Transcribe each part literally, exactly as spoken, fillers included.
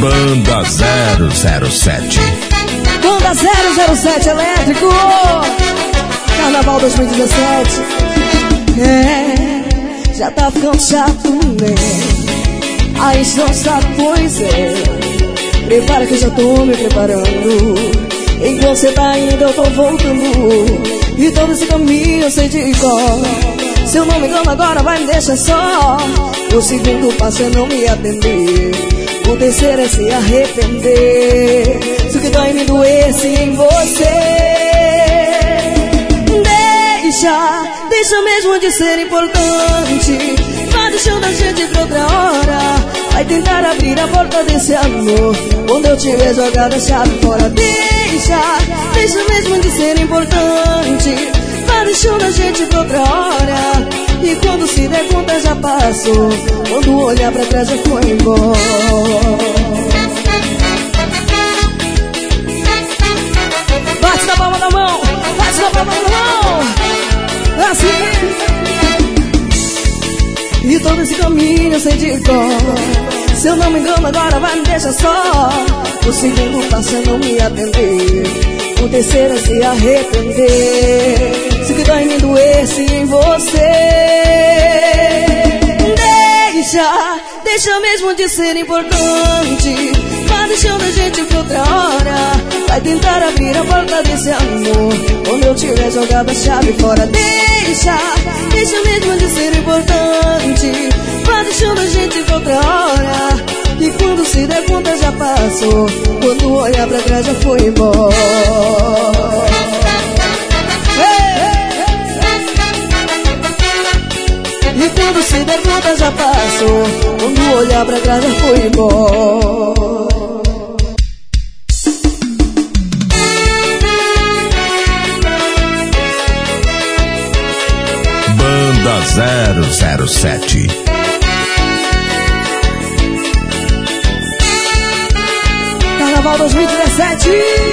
Banda zero zero sete. Banda zero zero sete Elétrico. Carnaval dois mil e dezessete. É, já tá ficando chato, né? Aí não sabe, pois é. Prepara que eu já tô me preparando. Enquanto você tá indo eu tô voltando. E todo esse caminho eu sei de cor. Se eu não me engano agora vai me deixar só. O segundo passo é não me atender. O terceiro é se arrepender. Se o que dói me doesse em você. Deixa, deixa mesmo de ser importante. Vai deixando a gente pra outra hora. Vai tentar abrir a porta desse amor quando eu tiver jogado a chave fora. Deixa, deixa mesmo de ser importante. Vai deixando a gente pra outra hora. E quando se der conta já passou. Quando olhar pra trás já foi embora. Bate na palma da mão, bate na palma da mão. Assim. E todo esse caminho eu sei de cor. Se eu não me engano agora vai me deixar só. O segundo passo é não me atender. O terceiro é se arrepender. Se o que dói me doesse em você. Deixa, deixa mesmo de ser importante. Vai deixando a gente pra outra hora. Vai tentar abrir a porta desse amor quando eu tiver jogado a chave fora. Deixa, deixa mesmo de ser importante. Vai deixando a gente pra outra hora. E quando se der conta já passou. Quando olhar pra trás já foi embora. E quando se der conta já passou. Quando olhar pra trás já foi embora. Banda zero zero sete. Carnaval dois mil e dezessete.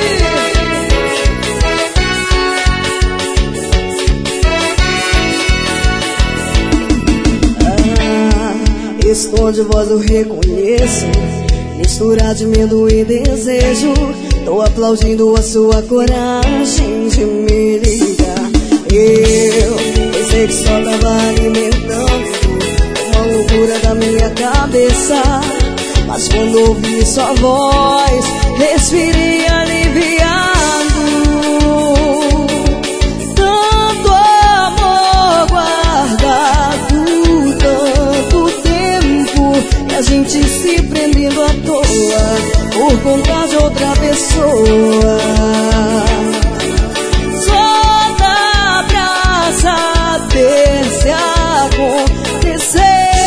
Esse tom de voz eu reconheço. Mistura de medo e desejo. Tô aplaudindo a sua coragem de me ligar. Eu pensei que só tava alimentando uma loucura da minha cabeça. Mas quando ouvi sua voz, respirei aliviado. Tanto amor guardado, tanto tempo, e a gente se prendendo à toa por conta de outra pessoa. Só dá pra saber se acontecer.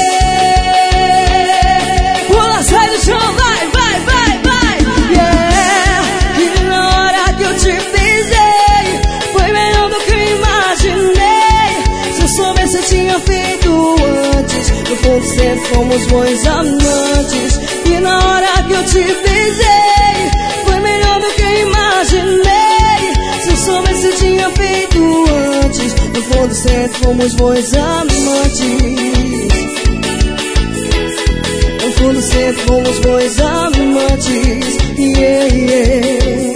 Pula, sai do chão, vai, vai, vai, vai. Yeah, e na hora que eu te beijei, foi melhor do que eu imaginei. Se eu soubesse eu tinha feito antes. No fundo sempre fomos bons amantes. E na hora que eu te beijei, foi melhor do que eu imaginei. Se eu soubesse eu tinha feito antes. No fundo sempre fomos bons amantes. No fundo sempre fomos bons amantes. Yeah, yeah.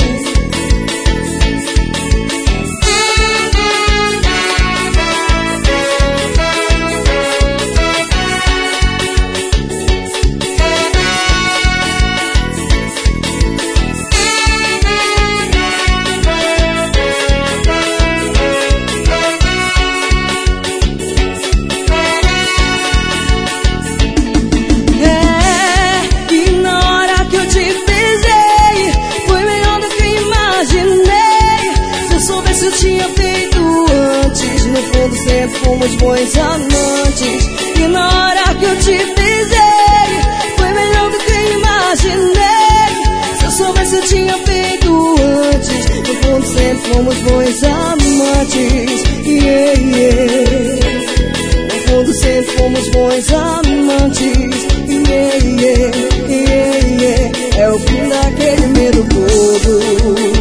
Sempre fomos bons amantes. E na hora que eu te beijei, foi melhor do que eu imaginei. Se eu soubesse eu tinha feito antes. No fundo sempre fomos bons amantes. Yeah, yeah. No fundo sempre fomos bons amantes. Yeah, yeah, yeah, yeah. É o fim daquele medo todo.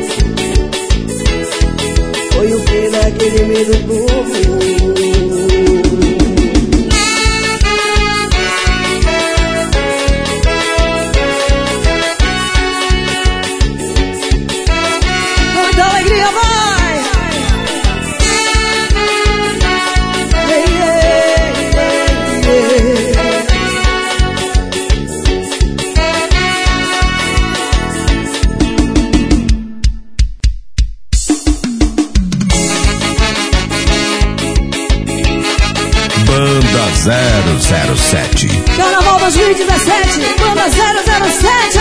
Foi o fim daquele medo bobo. zero zero sete. Carnaval dois mil e dezessete, banda zero zero sete,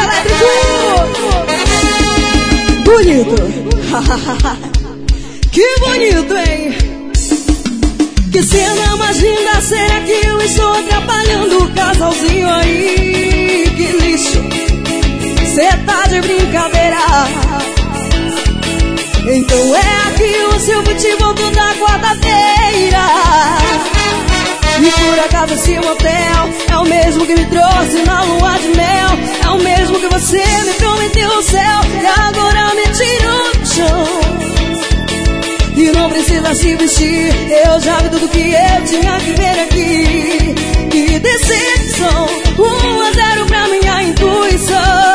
elétrico. Bonito. Que bonito, hein? Que cena mais linda, será que eu estou atrapalhando o casalzinho aí? Que lixo, cê tá de brincadeira. Então é aqui o seu futebol da quarta-feira. E por acaso esse motel é o mesmo que me trouxe na lua de mel. É o mesmo que você me prometeu o céu e agora me tirou do chão. E não precisa se vestir, eu já vi tudo que eu tinha que ver aqui. Que decepção, um a zero pra minha intuição.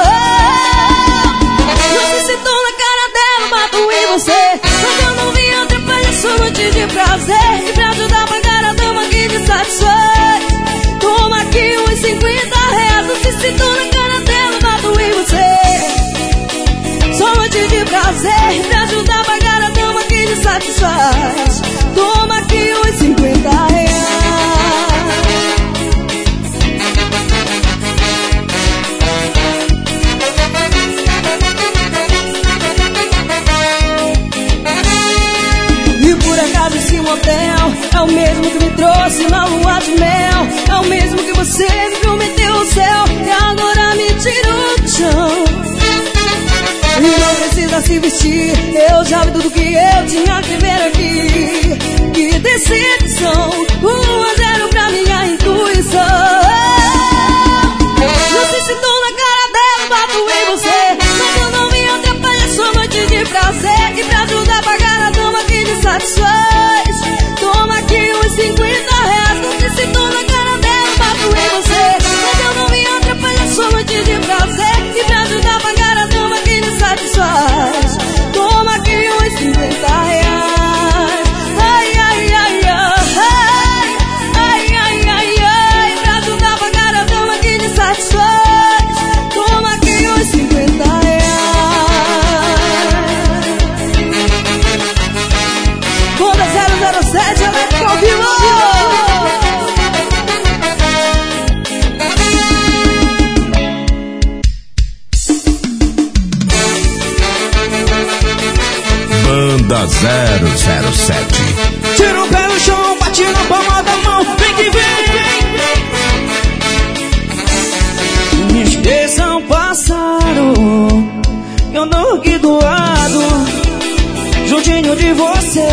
Não se sentou na cara dela, bato em você. Mas eu não vi outra palhaço noite de prazer. E pra ajudar a pagar a dama que te satisfaz, toma aqui uns cinquenta reais. Não se sentou na cara dela, bato em você. Só noite de prazer. E pra ajudar a pagar a dama que te satisfaz, toma aqui uns cinquenta reais. E por acaso esse motel é o mesmo que me trouxe na lua de mel. É o mesmo que você me prometeu o céu e agora me tirou do chão. E não precisa se vestir, eu já vi tudo que eu tinha que ver aqui. Que decepção, um a zero pra minha intuição. Não se sentou na cara dela, bato em você. Mas eu não me atrapalha sua noite de prazer. E pra ajudar a pagar a dama que te satisfaz, toma aqui uns cinquenta reais. Não se sentou na cara dela, bato em você. Mas eu não me atrapalha sua noite de prazer. E pra ajudar a pagar a dama que te satisfaz, toma aqui uns cinquenta reais. Ai, ai, ai, ai, ai, ai, ai, ai. Pra ajudar a pagar a dama que te satisfaz, toma aqui uns cinquenta reais. Banda zero zero sete, elétrico ao vivo. Banda zero zero sete. Tira o pé no chão, bate na palma da mão, vem que vem. Me esqueçam passaram, eu não aqui do lado, juntinho de você.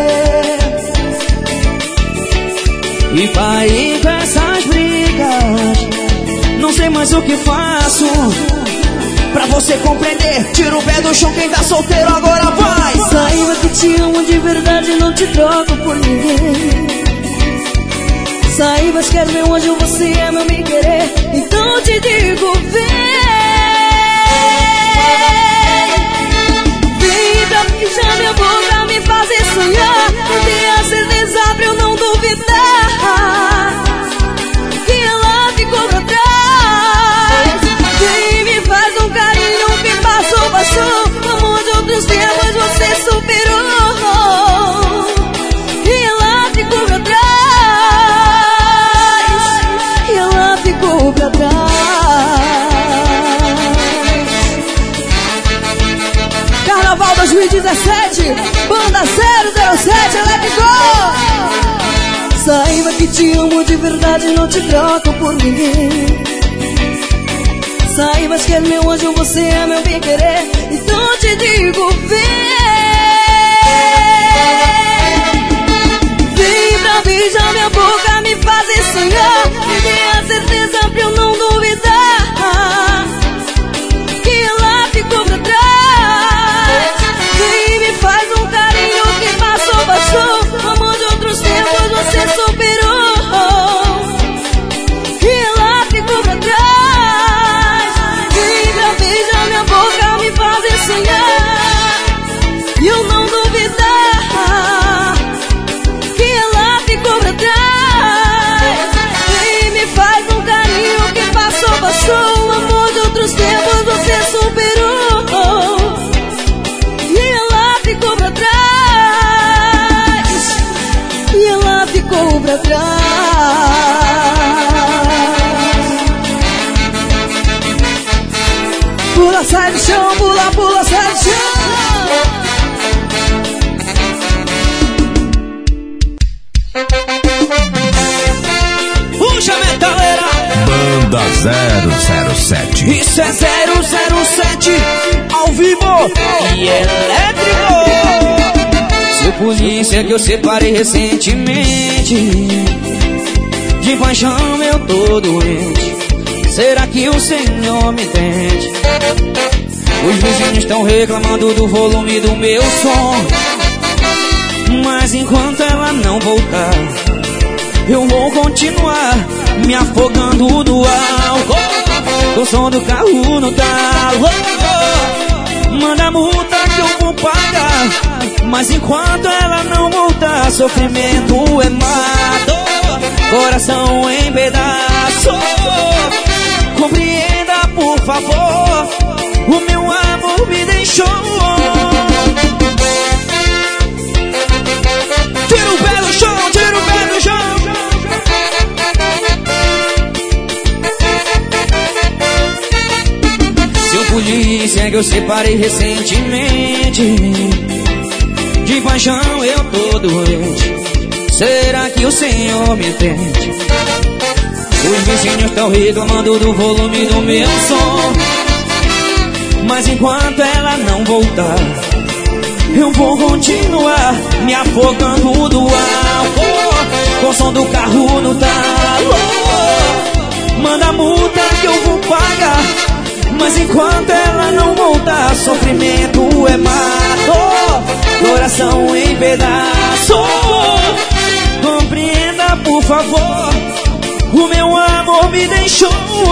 E parei com essas brigas, não sei mais o que faço pra você compreender. Tira o pé do chão, quem tá solteiro agora vai. Saiba que te amo de verdade, não te troco por ninguém. Saibas que és meu anjo, você é meu bem querer. Então te digo, vem. Vem pra beijar minha boca, me fazer sonhar. Me dê a certeza pra eu não duvidar que ela ficou pra trás. Vem, me faz um carinho que passou, passou. Amor de outros tempos você superou. E ela ficou pra trás. E ela ficou pra trás. Carnaval dois mil e dezessete, banda zero zero sete, elétrico. Saiba que te amo de verdade, não te troco por ninguém. Saibas que és meu anjo, você é meu bem querer. Então te digo, vem. Vem pra beijar minha boca, me fazer sonhar. Me dê a certeza pra eu não duvidar que ela ficou pra trás. Vem, me faz um carinho que passou, passou. Amor de outros tempos você superou. E ela ficou pra trás. Beija minha boca, me fazer sonhar e eu não duvidar que ela ficou pra trás. chão, pula, pula, sai do chão. Puxa, metaleira. Banda zero zero sete. Isso é zero zero sete ao vivo e elétrico. Seu polícia que eu separei recentemente, de paixão eu tô doente. Será que o Senhor me entende? Os vizinhos estão reclamando do volume do meu som, mas enquanto ela não voltar, eu vou continuar me afogando do álcool, o som do carro no talo. Manda multa que eu vou pagar, mas enquanto ela não voltar, sofrimento é mato, coração em pedaço. Compreenda, por favor, o meu amor me deixou. Tira o pé do chão, tira o pé do chão. Seu polícia que eu separei recentemente, de paixão eu tô doente. Será que o Senhor me entende? Os vizinhos estão reclamando do volume do meu som, mas enquanto ela não voltar, eu vou continuar me afogando do álcool, com o som do carro no talo. Manda multa que eu vou pagar, mas enquanto ela não voltar, sofrimento é mato, coração em pedaço. Compreenda, por favor, o meu amor me deixou.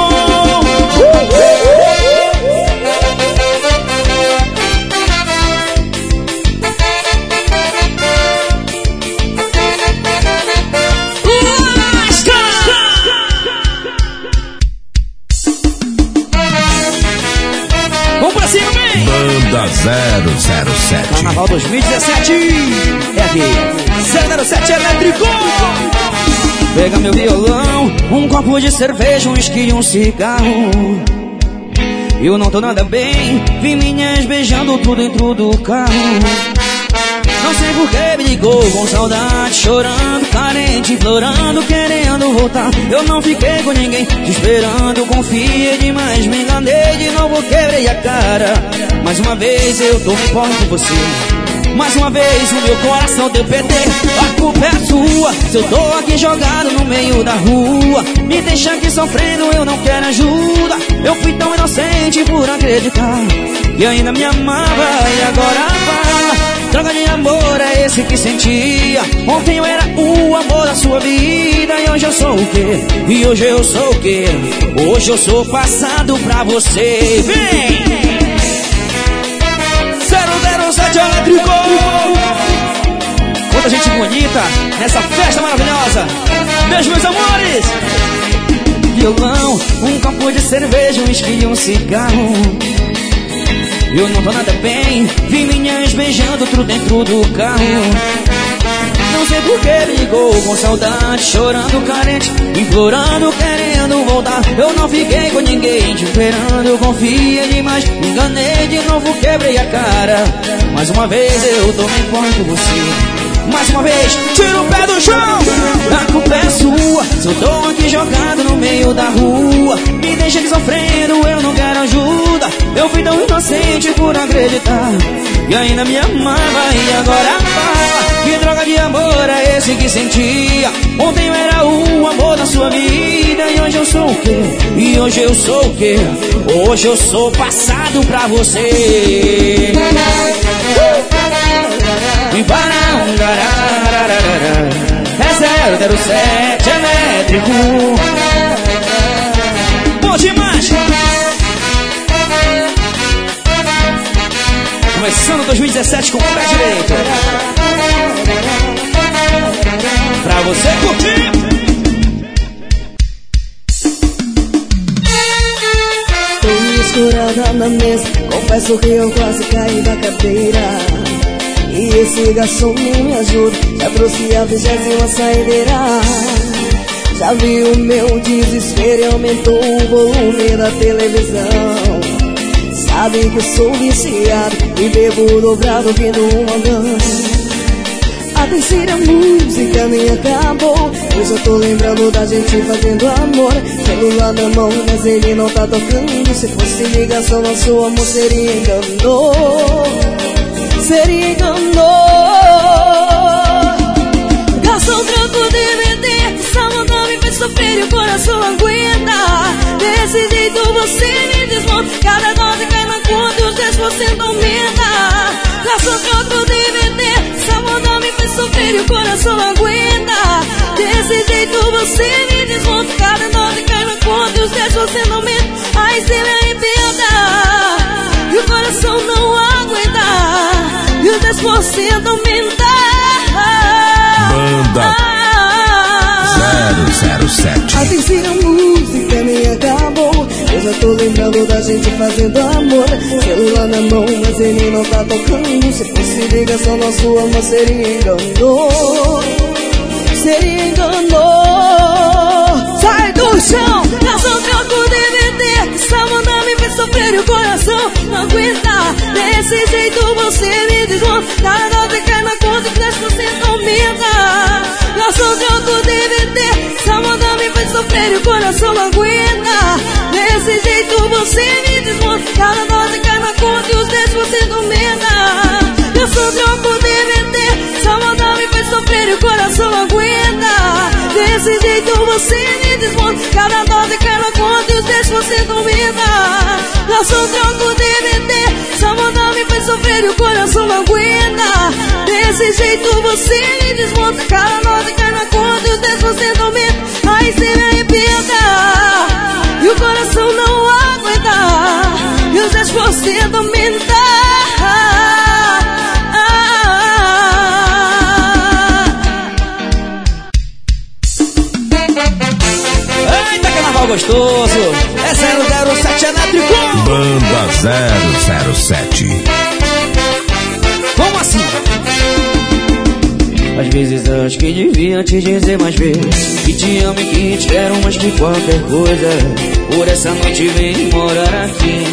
Vamos pra cima, vem! Banda zero zero sete. Carnaval dois mil e dezessete. É aqui, zero zero sete elétrico. Pega meu violão, um copo de cerveja, um uísque e um cigarro. Eu não tô nada bem, vi minhas beijando tudo dentro do carro. Não sei por que me ligou com saudade, chorando, carente, implorando, querendo voltar. Eu não fiquei com ninguém, te esperando, confiei demais, me enganei de novo, quebrei a cara. Mais uma vez eu tô me importando com você, mais uma vez o meu coração deu P T. A culpa é sua, se eu tô aqui jogado no meio da rua. Me deixa aqui sofrendo, eu não quero ajuda. Eu fui tão inocente por acreditar que ainda me amava e agora fala. Droga de amor é esse que sentia. Ontem eu era o amor da sua vida, e hoje eu sou o quê? E hoje eu sou o quê? Hoje eu sou passado pra você. Vem! zero zero sete elétrico. Quanta gente bonita nessa festa maravilhosa. Beijo, meus amores. Violão, um copo de cerveja, um uísque e um cigarro. Eu não tô nada bem, vi minhas beijando tudo dentro do carro. Não sei por que ligou com saudade, chorando, carente, implorando, querendo voltar. Eu não fiquei com ninguém, te esperando, confia demais, me enganei de novo, quebrei a cara. Mais uma vez eu tô me importando com você, mais uma vez, tira o pé do chão. A culpa é sua, se eu tô aqui jogado no meio da rua. Me deixa aqui sofrendo, eu não quero ajuda. Eu fui tão inocente por acreditar e ainda me amava e agora fala. Que droga de amor é esse que sentia? Ontem eu era o amor da sua vida, e hoje eu sou o quê? E hoje eu sou o quê? Hoje eu sou passado pra você. E para um gararararara, é zero zero sete elétrico. Bom demais! Começando dois mil e dezessete com o pé direito, pra você curtir. Tô escurada na mesa, confesso que eu quase caí da cadeira. E esse garçom não me ajuda, já trouxe a vigésima saideira. Já vi o meu desespero e aumentou o volume da televisão. Sabem que eu sou viciado e bebo dobrado ouvindo uma dança. A terceira música nem acabou, eu só tô lembrando da gente fazendo amor. Celular na mão, mas ele não tá tocando. Se fosse ligação, nosso amor seria enganou. Seria enganou. Gastou troco D V D, essa vontade me fez sofrer e o coração aguenta. Desse jeito você me desmonta, cada dose cai na conta e os dez por cento aumenta. Gastou troco D V D, essa vontade me fez sofrer e o coração aguenta. Desse jeito você me desmonta, cada dose cai na conta e os dez por cento aumenta. Aí cê me arrependa e o coração não aguenta, e os dez por cento aumenta. Banda zero zero sete. A terceira música nem acabou, eu já tô lembrando da gente fazendo amor. Celular na mão, mas ele não tá tocando. Se fosse ligação, nosso amor seria enganou. Seria enganou. Sai do chão, gastou troco D V D, essa banda me fez sofrer e o coração não aguenta. Desse jeito você me desmonta, cada nota cai na conta e dez por cento aumenta. Gastou troco D V D, essa banda me fez sofrer e o coração não aguenta. Desse jeito você me desmonta, cada nota cai na conta e os dez por cento aumenta. Gastou troco D V D, essa banda me fez sofrer e o coração não aguenta. Desse jeito você me desmonta, cada dose cai na conta e os dez por cento aumenta. Gastou troco D V D, essa banda me fez sofrer e o coração não aguenta. Desse jeito você me desmonta, cada dose cai na conta e os dez por cento aumenta. Aí cê me arrependa e o coração não aguenta, e os dez por cento aumenta. Gostoso, é zero zero sete elétrico. Banda zero zero sete. Como assim? Às vezes acho que devia te dizer mais vezes que te amo e que te quero mais que qualquer coisa. Por essa noite vem morar aqui.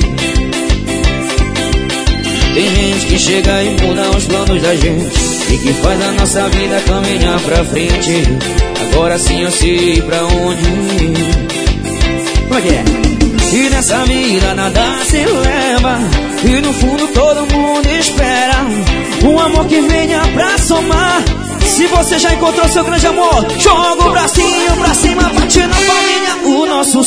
Tem gente que chega e muda os planos da gente e que faz a nossa vida caminhar pra frente. Agora sim eu sei pra onde ir. É. E nessa vida nada se leva, e no fundo todo mundo espera um amor que venha pra somar. Se você já encontrou seu grande amor, joga o bracinho pra cima, bate na palminha. O nosso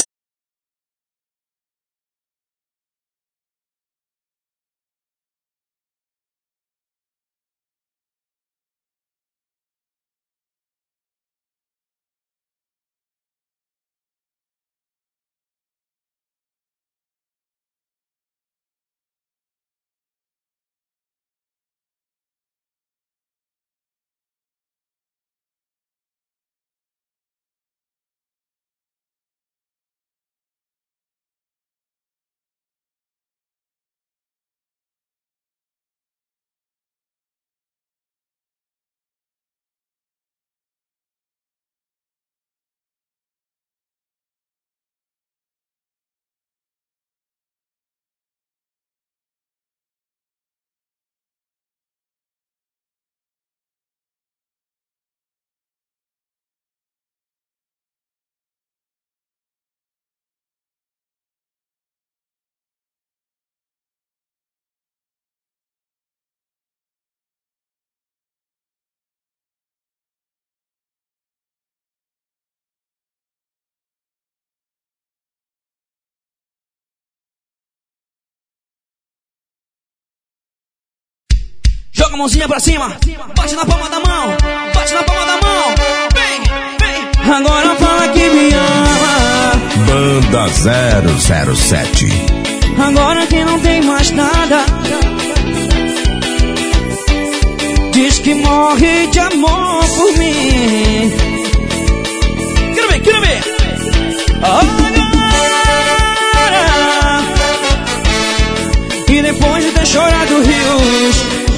joga a mãozinha pra cima, bate na palma da mão, bate na palma da mão. Vem, vem. Agora fala que me ama. Banda zero zero sete. Agora que não tem mais nada, diz que morre de amor por mim. Quero ver, quero ver. Agora. E depois de ter chorado rios,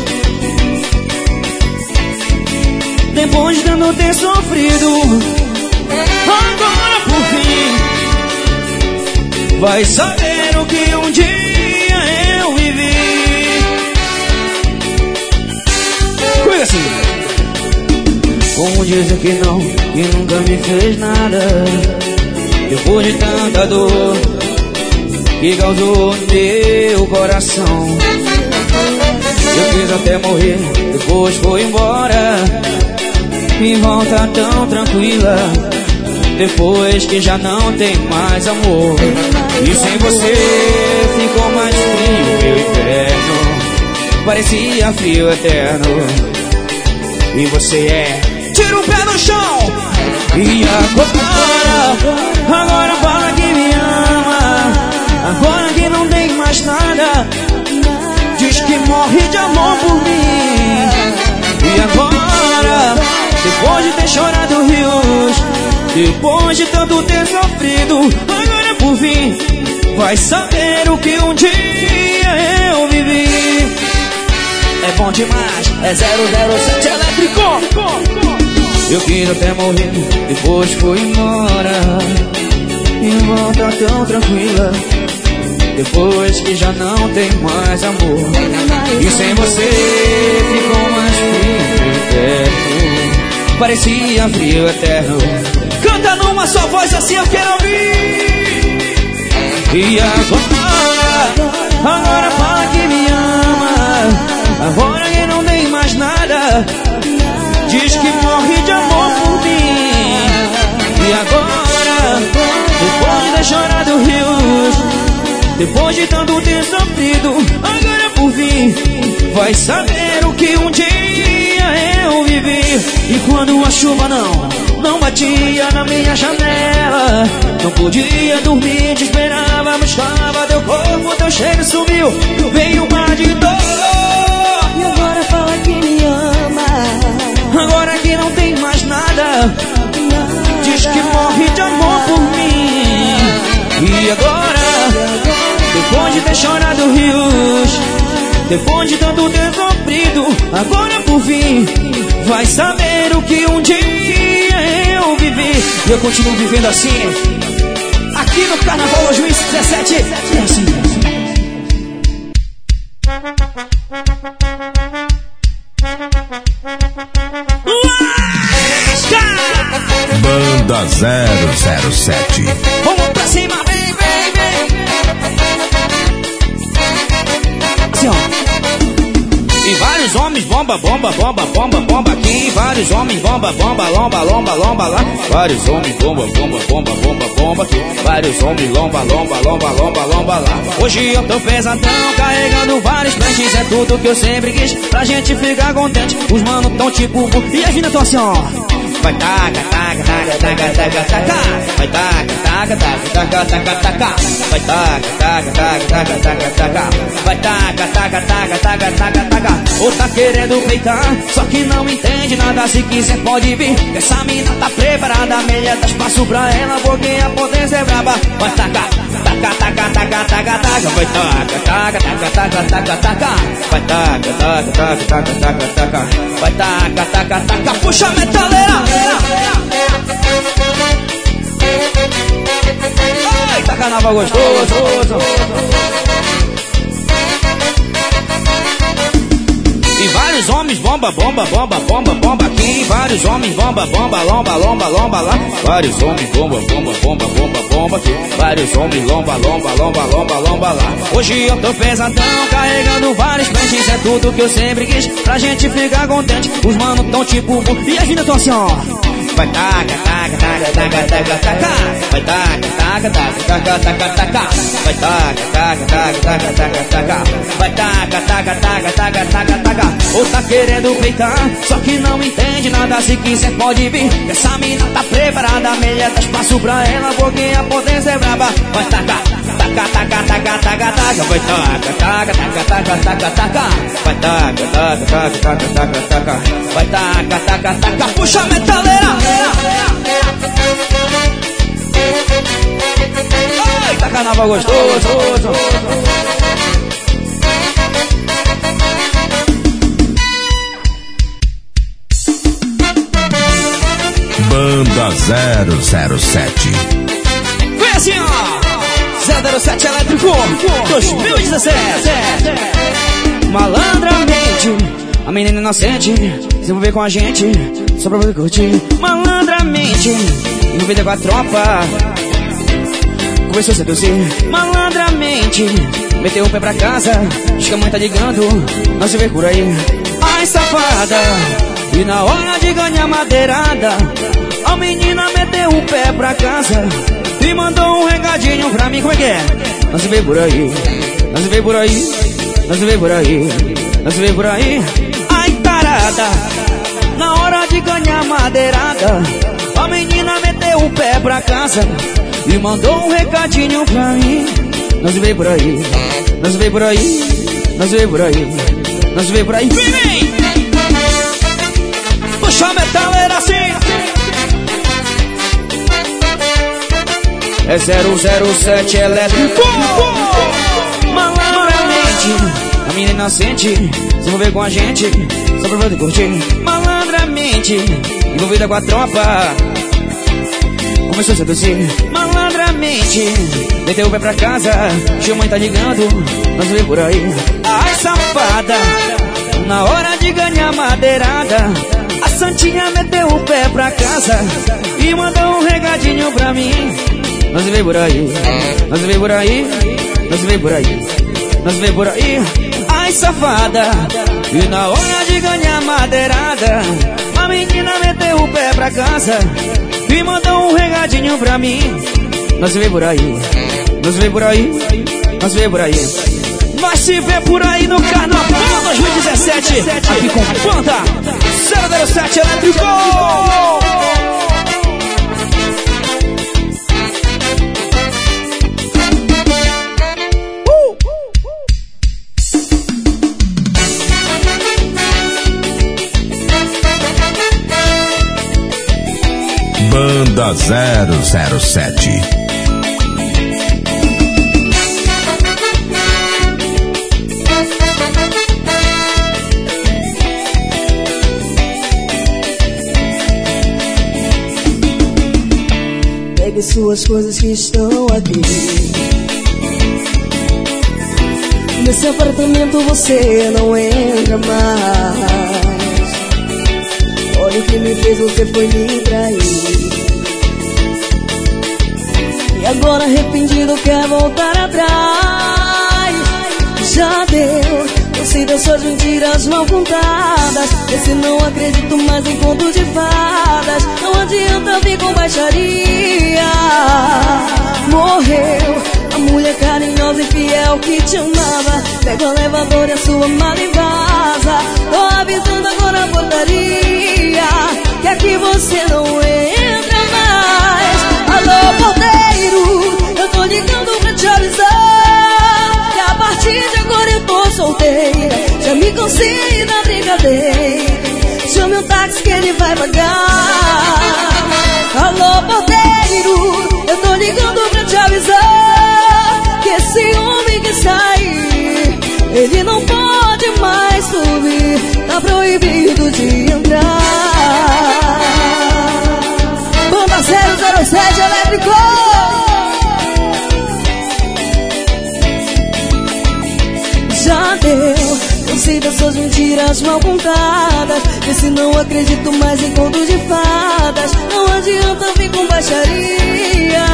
depois de não ter sofrido, agora por fim vai saber o que um dia como dizer que não, que nunca me fez nada. Depois de tanta dor que causou no meu coração, eu quis até morrer, depois foi embora. E volta tão tranquila, depois que já não tem mais amor. E sem você ficou mais frio meu inverno, parecia frio eterno. E você é, tira o pé no chão. E agora, agora fala que me ama, agora que não tem mais nada, diz que morre de amor por mim. E agora, depois de ter chorado rios, depois de tanto ter sofrido, agora por fim vai saber o que um dia eu vivi. É bom demais, é zero zero sete elétrico. Eu quis até morrer, depois fui embora. E volta tão tranquila, depois que já não tem mais amor. E sem você ficou mais frio eterno, parecia frio eterno. Canta numa só voz assim, eu quero ouvir. E agora, agora fala que me ama, agora que não tem mais nada, diz que morre de amor por mim. E agora, depois de ter chorado rios, depois de tanto ter sofrido, agora por fim vai saber o que um dia eu vivi. E quando a chuva não, não batia na minha janela, não podia dormir, te esperava, buscava teu corpo, teu cheiro sumiu, veio um mar de dor. E agora fala que me ama, agora que não tem mais nada, diz que morre de amor por mim. E agora, depois de ter chorado rios, depois de tanto ter sofrido, agora por fim vai saber o que um dia eu vivi. E eu continuo vivendo assim, aqui no Carnaval Juiz dezessete. É assim, é assim. Banda zero zero sete. Vamos pra cima, vem, vem, vem. Assim, ó. E vários homens bomba, bomba, bomba, bomba, bomba aqui. Vários homens bomba, bomba, lomba, lomba, lomba lá. Vários homens bomba, bomba, bomba, bomba, bomba aqui. Vários homens lomba, lomba, lomba, lomba, lomba lá. Hoje eu tô pesadão, carregando vários peixes. É tudo que eu sempre quis, pra gente ficar contente. Os manos tão tipo... E a vida tão assim, ó. Vai taca, taca, taca, taca, taca, taca. Vai taca, taca, taca, taca, taca, taca. Vai taca, taca, taca, taca, taca, taca. Vai taca, taca, taca, taca, taca, taca. Ou tá querendo peitar, só que não entende nada. Se quiser pode vir, essa mina tá preparada. Melhor dá espaço pra ela, porque a potência é braba. Vai taca, taca, taca, taca, taca, taca. Vai taca, taca, taca, taca, taca, taca. Vai taca, taca, taca, taca, taca, taca. Vai taca, taca, taca. Puxa a metaleira. Ai, tá carnaval gostoso. E vários homens bomba, bomba, bomba, bomba, bomba aqui. Vários homens bomba, bomba, lomba, lomba, lomba lá. Vários homens bomba, bomba, bomba, bomba, bomba aqui. Vários homens lomba, lomba, lomba, lomba, lomba lá. Hoje eu tô pesadão, carregando vários peixes. É tudo que eu sempre quis, pra gente ficar contente. Os manos tão tipo... E a vida tão assim, ó. Vai taca, taca, taca, taca, taca, taca. Vai taca, taca, taca, taca, taca, taca. Vai taca, taca, taca, taca, taca, taca. Vai taca, taca, taca, taca, taca, taca. Ou tá querendo peitar, só que não entende nada. Se quiser pode vir, essa mina tá preparada. Melhor dá espaço pra ela, porque a potência é braba. Vai taca, taca, taca, taca, taca, taca. Vai taca, taca, taca, taca, taca, taca. Vai taca, taca, taca, taca, taca, taca. Vai taca, taca, taca. Puxa a metaleira. Ai, tá carnaval gostoso. Banda zero zero sete. Foi assim, ó. zero zero sete Elétrico dois mil e dezessete. Malandramente, a menina inocente se envolver com a gente, só pra você curtir malandramente, envolvida com a tropa. Começou a seduzir malandramente, meteu o pé pra casa, diz que a mãe tá ligando, não se vê por aí. Ai, safada, e na hora de ganhar madeirada, a menina meteu o pé pra casa e mandou um recadinho pra mim. Como é que é? Não se vê por aí, não se vê por aí, não se vê por aí, não se vê por aí. Ai, tarada, na hora de ganhar madeirada, a menina meteu o pé pra casa e mandou um recadinho pra mim. Não se vê por aí, não se vê por aí, não se vê por aí, não se vê por aí. Vem, vem! Puxa a metaleira assim. É zero zero sete elétrico. Malandramente, a menina sente, se envolver com a gente, só pra poder curtir. Malandramente, envolvida com a tropa. Começou a seduzir malandramente, meteu o pé pra casa, sua mãe tá ligando, não se vê por aí. Ai, safada, na hora de ganhar madeirada, a santinha meteu o pé pra casa e mandou um recadinho pra mim. Não se vê por aí, não se vê por aí, não se vê por aí, não se vê por aí. Ai, safada, e na hora de ganhar madeirada, a menina meteu o pé pra casa e mandou um recadinho pra mim. Não se vê por aí, não se vê por aí, não se vê por aí. Mas se vê por aí no Carnaval dois mil e dezessete, aqui com Banda zero zero sete Elétrico. Banda zero zero sete. Pegue suas coisas que estão aqui. Nesse apartamento você não entra mais. Olha o que me fez, você foi me trair. E agora arrependido quer voltar atrás. Já deu, eu sei das suas mentiras mal contadas. Esse não acredito mais em conto de fadas. Não adianta vir com baixaria. Morreu a mulher carinhosa e fiel que te amava. Pega o elevador e a sua mala e vaza. Tô avisando agora a portaria que aqui você não entra mais. Alô, porteiro, eu tô ligando pra te avisar que a partir de agora eu tô solteira. Já me cansei da brincadeira. Chame um táxi que ele vai pagar. Alô, porteiro, eu tô ligando pra te avisar que esse homem que sair, ele não pode mais subir. Tá proibido de entrar. Banda zero zero sete Elétrico. Já deu, eu sei das suas mentiras mal contadas. Esse não acredito mais em contos de fadas. Não adianta vir com baixaria.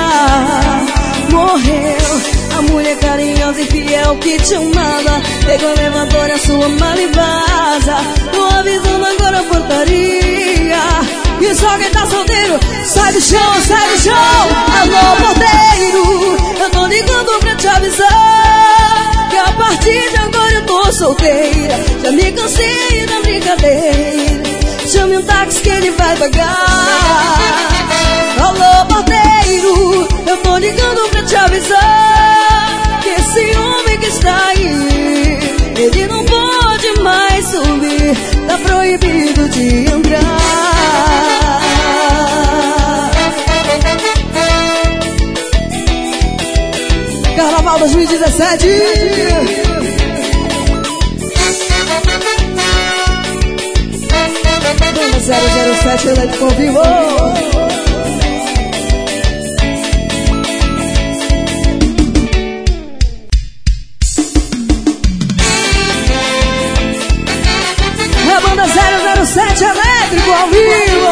Morreu a mulher carinhosa e fiel que te amava. Pega o elevador, a sua mala e vaza. Tô avisando agora a portaria. E só quem tá solteiro, sai do chão, sai do chão. Alô, porteiro, eu tô ligando pra te avisar que a partir de agora eu tô solteira. Já me cansei da brincadeira. Chame um táxi que ele vai pagar. Alô, porteiro, eu tô ligando pra te avisar que esse homem que está aí, ele não pode mais subir. Tá proibido de entrar. Carnaval dois mil e dezessete. zero zero sete Elétrico ao vivo. É a banda zero zero sete Elétrico ao vivo.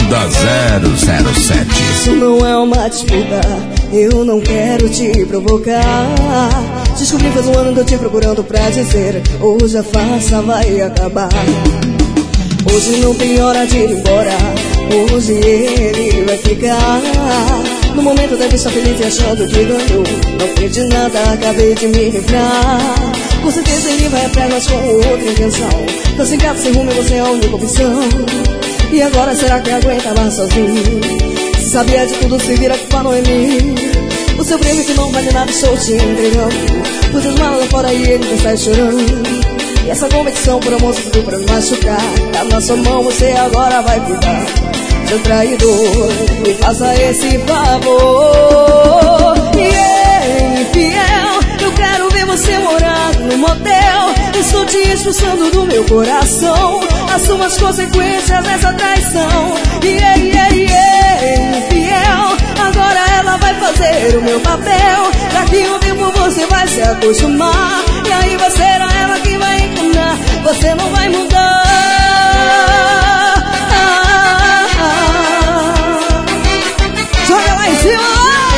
Banda zero zero sete. Isso não é uma disputa, eu não quero te provocar. Descobri faz um ano que eu te procurando pra dizer, hoje a farsa vai acabar. Hoje não tem hora de ir embora, hoje ele vai ficar. No momento deve estar feliz e achando que ganhou, não perdi nada, acabei de me livrar. Com certeza ele vai pra nós com outra intenção. Tô sem gato, sem rumo, você é a única opção. E agora será que aguenta mais sozinho? Se sabia de tudo, se vira que parou em mim. O seu prêmio que não vale nada, estou te entregando. Pus as malas lá fora e ele sai chorando. E essa competição por amor subiu pra me machucar. Tá na sua mão, você agora vai cuidar. Seu traidor, me faça esse favor. E yeah, infiel, eu quero ver você morar no motel. Estou te expulsando do meu coração. Assuma as consequências dessa traição. E yeah, yeah, yeah, infiel, agora ela vai fazer o meu papel. Daqui um tempo você vai se acostumar. E aí vai ser ela que vai encanar. Você não vai mudar. Joga lá em cima.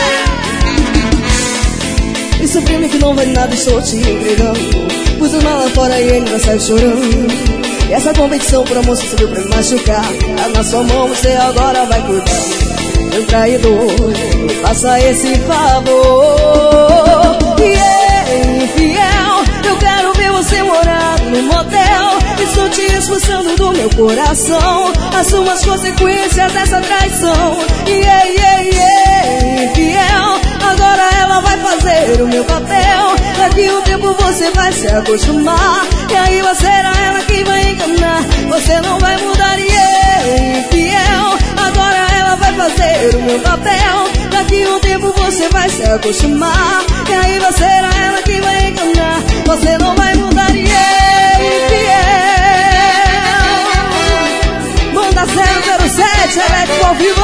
Isso prêmio que não vale nada, estou te entregando. Pus as malas fora e ele vai sair chorando. E essa competição por amor subiu pra me machucar. Tá na sua mão, você agora vai cuidar. Meu traidor, me faça esse favor. E yeah, infiel, eu quero ver você morar no motel. Estou te expulsando do meu coração. Assuma as consequências dessa traição. E yeah, yeah, yeah, infiel, agora ela vai fazer o meu papel. Daqui um tempo você vai se acostumar. E aí vai ser ela que vai enganar. Você não vai mudar, yeah, infiel, agora ela vai fazer o meu papel. Daqui um tempo você vai se acostumar. E aí vai ser ela que vai enganar. Você não vai mudar, yeah, infiel. Banda zero zero sete, Elétrico ao vivo.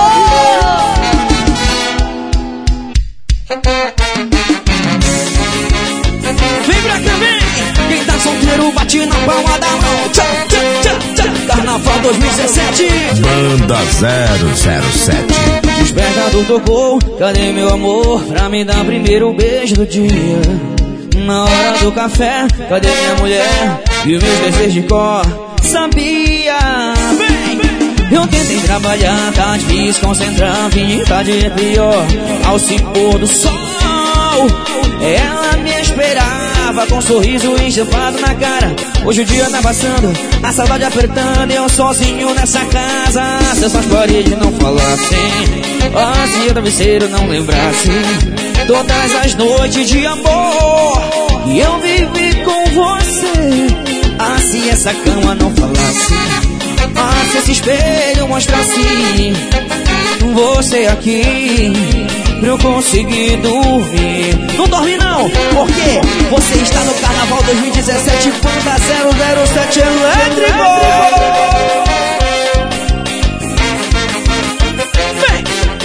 Vem pra cá, vem! Quem tá solteiro bate na palma da mão. Tchá, tchá, tchá, tchá. Carnaval dois mil e dezessete. Banda zero zero sete. Despertador tocou, cadê meu amor? Pra me dar primeiro beijo do dia. Na hora do café, cadê minha mulher? E os meus desejos de cor, sabia? Vem! Eu tentei trabalhar, tá difícil concentrar. Felicidade é pior, ao se pôr do sol. Ela me esperava com um sorriso estampado na cara. Hoje o dia tá passando, a saudade apertando. Eu sozinho nessa casa. Se essas paredes não falassem, ah, se o travesseiro não lembrasse todas as noites de amor que eu vivi com você. Ah, se essa cama não falasse, ah, se esse espelho mostrasse você aqui pra eu conseguir dormir. Não dorme não, porque você está no Carnaval dois mil e dezessete. Banda zero zero sete Elétrico. Vem!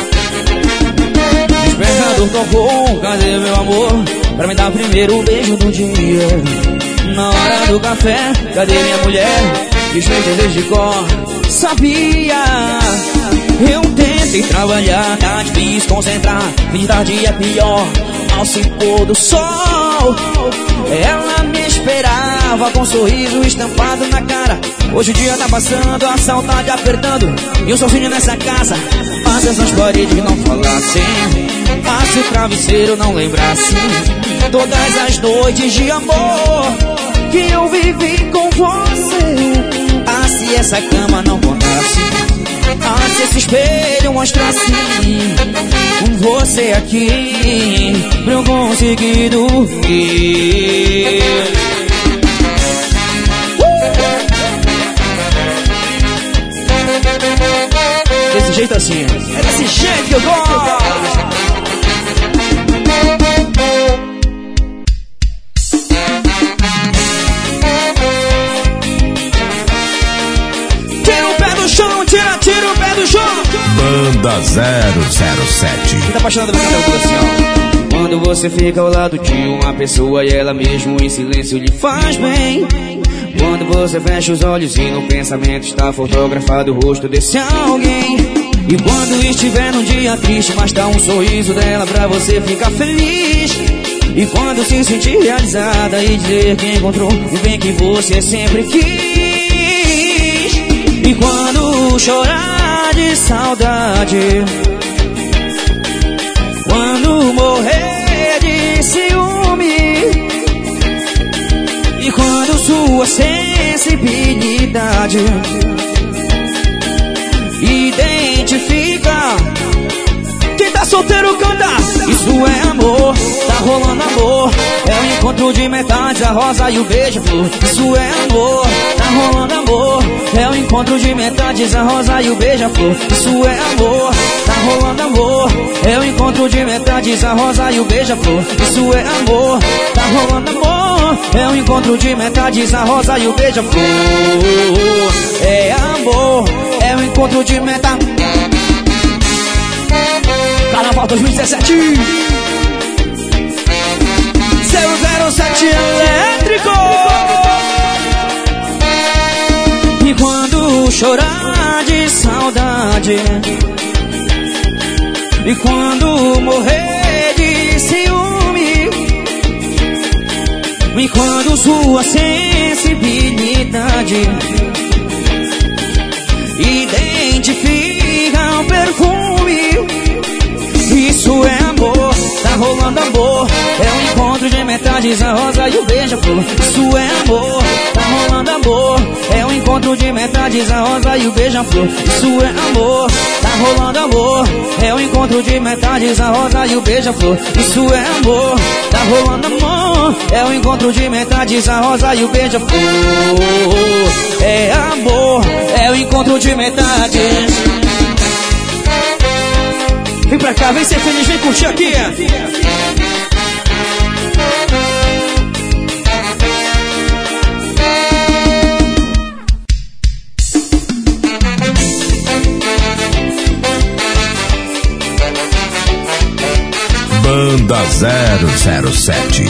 Despertador tocou, cadê meu amor? Pra me dar o primeiro beijo do dia. Na hora do café, cadê minha mulher? E os meus desejos de cor, sabia? Eu tentei trabalhar, tá difícil concentrar. Verdade é pior, ao se pôr do sol. Ela me esperava com um sorriso estampado na cara. Hoje o dia tá passando, a saudade apertando. E eu sozinho nessa casa. Ah, se essas paredes não falassem, ah, se o travesseiro não lembrasse todas as noites de amor que eu vivi com você. Ah, se essa cama não contasse, ah, se esse espelho mostrasse você aqui pra eu conseguir dormir. Desse jeito assim, é desse jeito que eu gosto. Tira, tira o pé do chão. Banda zero zero sete. Quem tá apaixonado vai cantar assim, ó. Quando você fica ao lado de uma pessoa e ela mesmo em silêncio lhe faz bem, Quando você fecha os olhos e no pensamento está fotografado o rosto desse alguém. E quando estiver num dia triste, basta um sorriso dela pra você ficar feliz. E quando se sentir realizada e dizer que encontrou o bem que você sempre quis. E quando chorar de saudade, quando morrer de ciúme, e quando sua sensibilidade identifica. Quem tá solteiro canta. Isso é amor, tá rolando amor. É o encontro de metades, a rosa e o beija-flor. Isso é amor, tá rolando amor. É o encontro de metades, a rosa e o beija-flor. Isso é amor, tá rolando amor. É o encontro de metades, a rosa e o beija-flor. Isso é amor, tá rolando amor. É o encontro de metades, a rosa e o beija-flor. É amor, é o encontro de metades. Carnaval dois mil e dezessete zero zero sete elétrico. E quando chorar de saudade, e quando morrer de ciúme, e quando sua sensibilidade identifica o perfume. Isso é amor, tá rolando amor. É o encontro de metades, a rosa e o beija-flor. Isso é amor, tá rolando amor. É o encontro de metades, a rosa e o beija-flor. Isso é amor, tá rolando amor. É o encontro de metades, a rosa e o beija-flor. Isso é amor, tá rolando amor. É o encontro de metades, a rosa e o beija-flor. É amor, é o encontro de metades. Vem pra cá, vem ser feliz, vem curtir aqui. Banda zero zero sete.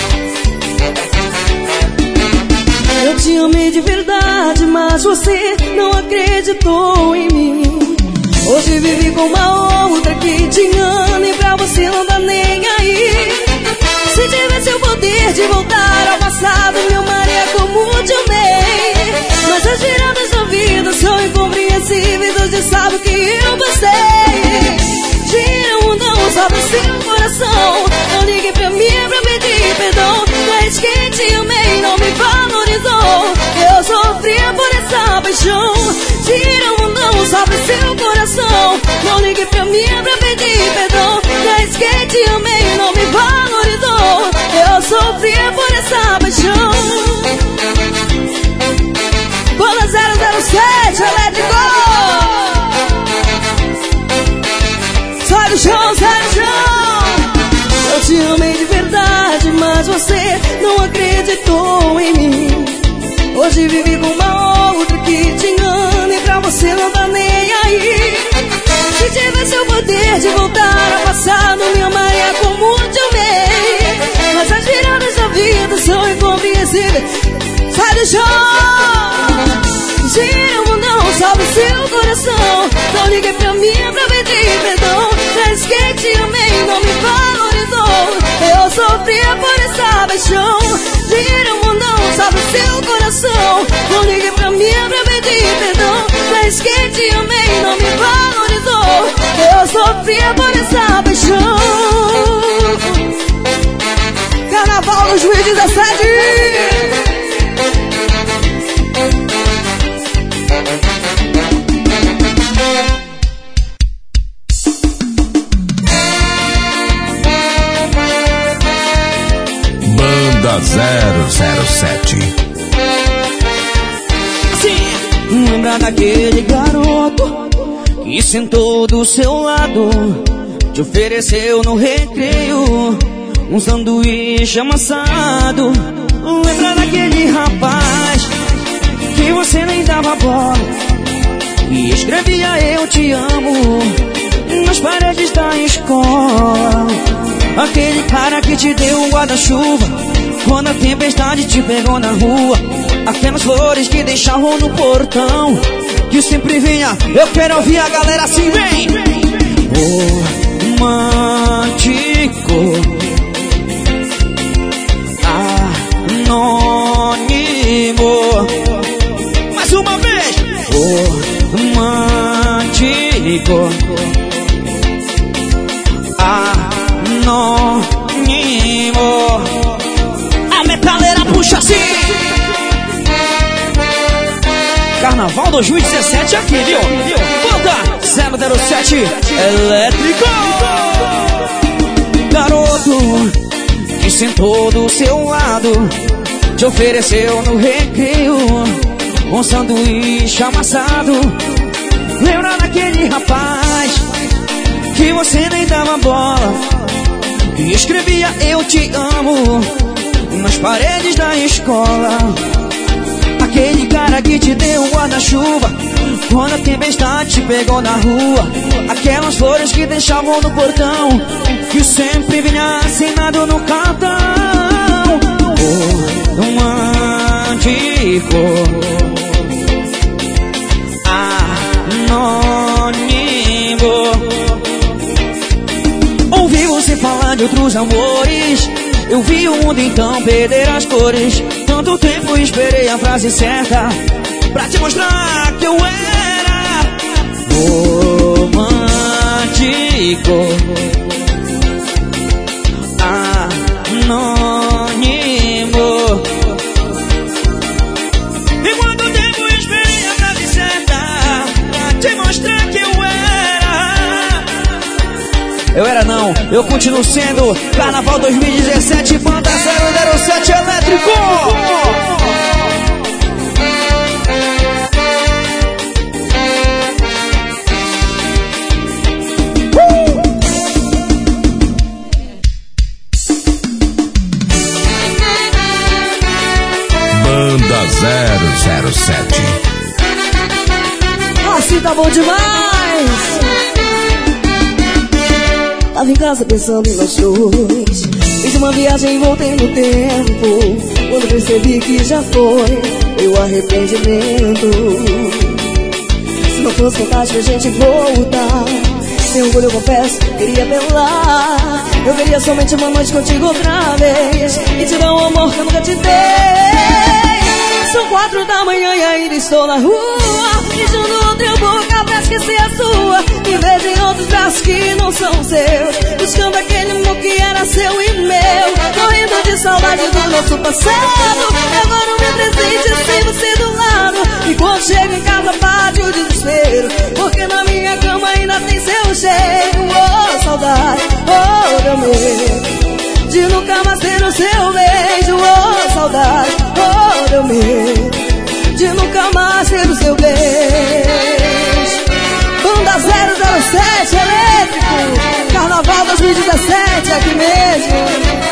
Eu te amei de verdade, mas você não acreditou em mim. Hoje vive com uma outra que te engana e pra você não dá nem aí. Se tivesse o poder de voltar ao passado, me amaria como te amei. Mas as viradas da vida são incompreensíveis, hoje sabe o que eu passei. Gira um mundão só pro seu coração. Não ligue pra mim pra pedir perdão, mas quem te amei não me valorizou. Eu sofria por essa paixão. Tira um mundão só pro seu coração. Não ligue pra mim pra pedir perdão, mas quem te amei não me valorizou. Eu sofria por essa paixão. Bola zero zero sete, elétrico. Sai do chão, sai do chão. Eu te amei de verdade, mas você não acreditou em mim. Hoje vive com uma outra que te engana e pra você não dá nem aí. Se tivesse o poder de voltar ao passado, me amaria como te amei. Mas as viradas da vida são incompreensíveis. Sai do chão. Gira o mundão, salve seu coração. Não ligue pra mim pra pedir perdão, mas quem te amei não me valorizou. Eu sofria por essa paixão. Gira o mundão, salve seu coração. Não ligue pra mim pra pedir perdão, mas quem te amei não me valorizou. Eu sofria por essa paixão. Carnaval dois mil e dezessete. Banda zero zero sete. Sim, lembra daquele garoto que sentou do seu lado, te ofereceu no recreio um sanduíche amassado. Lembra daquele rapaz que você nem dava bola e escrevia eu te amo nas paredes da escola. Aquele cara que te deu um guarda-chuva quando a tempestade te pegou na rua. Aquelas flores que deixavam no portão, que sempre vinha. Eu quero ouvir a galera assim, vem! Romântico, anônimo. Mais uma vez! Romântico, anônimo. A metaleira puxa assim. Carnaval dois mil e dezessete aqui, viu? Banda zero zero sete Elétrico. Garoto que sentou do seu lado, te ofereceu no recreio um sanduíche amassado. Lembra daquele rapaz que você nem dava bola, que escrevia eu te amo nas paredes da escola. Aquele cara que te deu um guarda-chuva quando a tempestade te pegou na rua. Aquelas flores que deixavam no portão, que sempre vinha assinado no cartão. Romântico, anônimo. Ouvi você falar de outros amores, eu vi o mundo então perder as cores. Tanto tempo esperei a frase certa pra te mostrar que eu era romântico, anônimo. E quanto tempo esperei a frase certa pra te mostrar que eu era. Eu era não, eu continuo sendo. Carnaval dois mil e dezessete, Banda zero zero sete Elétrico. Banda zero zero sete. Assim tá bom demais. Tava em casa pensando em nós dois. Fiz uma viagem e voltei no tempo. Quando percebi que já foi meu arrependimento. Se não fosse fantástico a gente voltar. Sem orgulho eu confesso, queria apelar. Eu queria somente uma noite contigo outra vez e te dar um amor que eu nunca te dei. São quatro da manhã e ainda estou na rua, beijando outra boca pra esquecer a sua. Me vejo em outros braços que não são seus, buscando aquele amor que era seu e meu. Morrendo de saudade do nosso passado. Agora o meu presente é sem você do lado. E quando chego em casa bate o desespero, porque na minha cama ainda tem seu cheiro. Oh, saudade, oh, meu medo de nunca mais ter o seu beijo. Oh, saudade, oh, meu medo de nunca mais ter o seu beijo. Banda zero zero sete Elétrico, Carnaval dois mil e dezessete, aqui mesmo.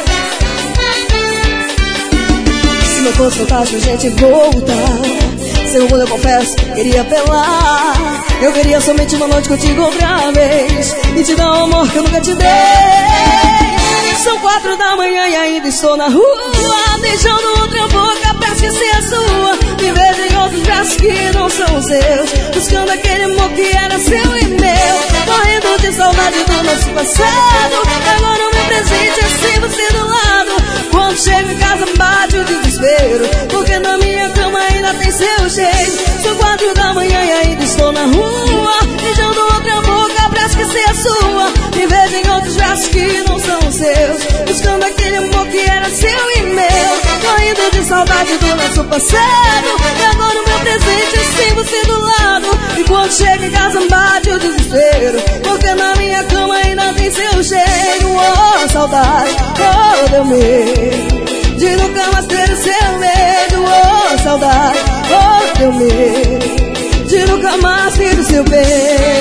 Se não fosse fantástico a gente voltar. Seu mundo eu confesso, queria apelar. Eu queria somente uma noite contigo outra vez e te dar um amor que eu nunca te dei. São quatro da manhã e ainda estou na rua, beijando outra boca pra esquecer a sua. Me vejo em outros braços que não são seus, buscando aquele amor que era seu e meu. Morrendo de saudade do nosso passado. Agora o meu presente é sem você do lado. Quando chego em casa bate o desespero, porque na minha cama ainda tem seu cheiro. São quatro da manhã e ainda estou na rua, beijando outra boca pra esquecer a sua. Me vejo em outros braços que não são seus, buscando aquele amor que era seu e meu. Morrendo de saudade do nosso passado. E agora o meu presente é sem você do lado. E quando chego em casa bate o desespero, porque na minha cama ainda tem seu cheiro. Oh, saudade, oh, meu medo de nunca mais ter o seu medo. Oh, saudade, oh, meu medo de nunca mais ter o seu beijo.